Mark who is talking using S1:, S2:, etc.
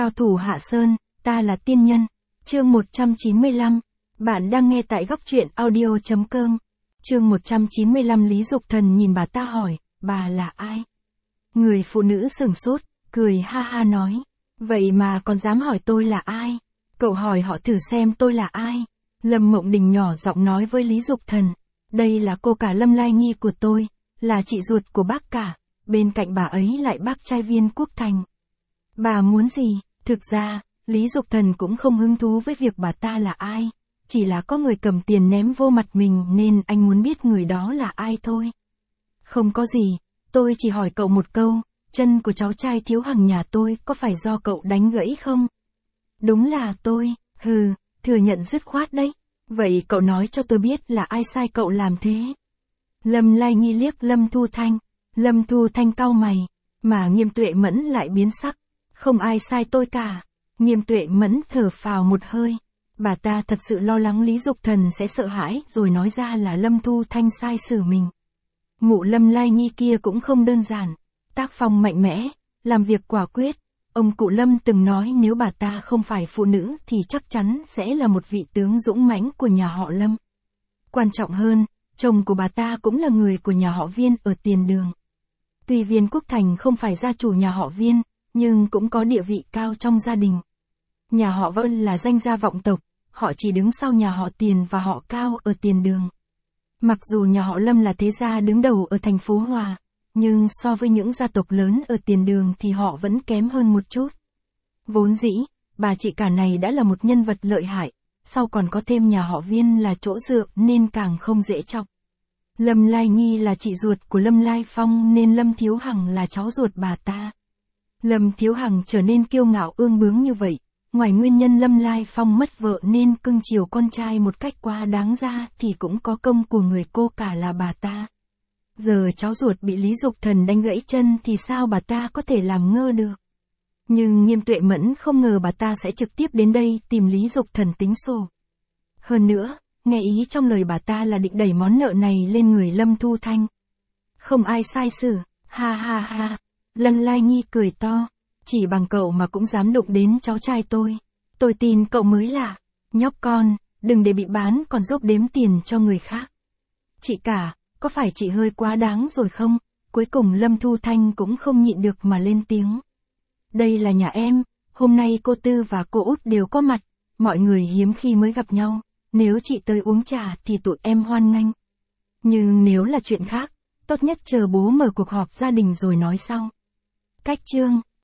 S1: Cao thủ Hạ Sơn, ta là tiên nhân. Chương 195. Bạn đang nghe tại góc truyện audio.com. Chương 195. Lý Dục Thần nhìn bà ta hỏi, bà là ai? Người phụ nữ sửng sốt, cười ha ha nói, vậy mà còn dám hỏi tôi là ai? Cậu hỏi họ thử xem tôi là ai? Lâm Mộng Đình nhỏ giọng nói với Lý Dục Thần, đây là cô cả Lâm Lai Nhi của tôi, là chị ruột của bác cả, bên cạnh bà ấy lại bác trai Viên Quốc Thành. Bà muốn gì? Thực ra, Lý Dục Thần cũng không hứng thú với việc bà ta là ai, chỉ là có người cầm tiền ném vô mặt mình nên anh muốn biết người đó là ai thôi. Không có gì, tôi chỉ hỏi cậu một câu, chân của cháu trai Thiếu Hằng nhà tôi có phải do cậu đánh gãy không? Đúng là tôi, thừa nhận dứt khoát đấy. Vậy cậu nói cho tôi biết là ai sai cậu làm thế? Lâm Lai Nhi liếc Lâm Thu Thanh. Lâm Thu Thanh cau mày, mà Nghiêm Tuệ Mẫn lại biến sắc. Không ai sai tôi cả. Nghiêm Tuệ Mẫn thở phào một hơi. Bà ta thật sự lo lắng Lý Dục Thần sẽ sợ hãi rồi nói ra là Lâm Thu Thanh sai xử mình. Mụ Lâm Lai Nhi kia cũng không đơn giản. Tác phong mạnh mẽ, làm việc quả quyết. Ông cụ Lâm từng nói nếu bà ta không phải phụ nữ thì chắc chắn sẽ là một vị tướng dũng mãnh của nhà họ Lâm. Quan trọng hơn, chồng của bà ta cũng là người của nhà họ Viên ở Tiền Đường. Tuy Viên Quốc Thành không phải gia chủ nhà họ Viên, nhưng cũng có địa vị cao trong gia đình. Nhà họ Vân là danh gia vọng tộc, họ chỉ đứng sau nhà họ Tiền và họ Cao ở Tiền Đường. Mặc dù nhà họ Lâm là thế gia đứng đầu ở thành phố Hòa, nhưng so với những gia tộc lớn ở Tiền Đường thì họ vẫn kém hơn một chút. Vốn dĩ, bà chị cả này đã là một nhân vật lợi hại, sau còn có thêm nhà họ Viên là chỗ dựa nên càng không dễ chọc. Lâm Lai Nhi là chị ruột của Lâm Lai Phong nên Lâm Thiếu Hằng là cháu ruột bà ta. Lâm Thiếu Hằng trở nên kiêu ngạo ương bướng như vậy, ngoài nguyên nhân Lâm Lai Phong mất vợ nên cưng chiều con trai một cách quá đáng ra thì cũng có công của người cô cả là bà ta. Giờ cháu ruột bị Lý Dục Thần đánh gãy chân thì sao bà ta có thể làm ngơ được. Nhưng Nghiêm Tuệ Mẫn không ngờ bà ta sẽ trực tiếp đến đây tìm Lý Dục Thần tính sổ. Hơn nữa, nghe ý trong lời bà ta là định đẩy món nợ này lên người Lâm Thu Thanh. Không ai sai xử, ha ha ha. Lâm Lai Nhi cười to, chỉ bằng cậu mà cũng dám đụng đến cháu trai tôi. Tôi tin cậu mới lạ. Nhóc con, đừng để bị bán còn giúp đếm tiền cho người khác. Chị cả, có phải chị hơi quá đáng rồi không? Cuối cùng Lâm Thu Thanh cũng không nhịn được mà lên tiếng. Đây là nhà em, hôm nay cô Tư và cô Út đều có mặt, mọi người hiếm khi mới gặp nhau, nếu chị tới uống trà thì tụi em hoan nghênh. Nhưng nếu là chuyện khác, tốt nhất chờ bố mở cuộc họp gia đình rồi nói sau. Cách chương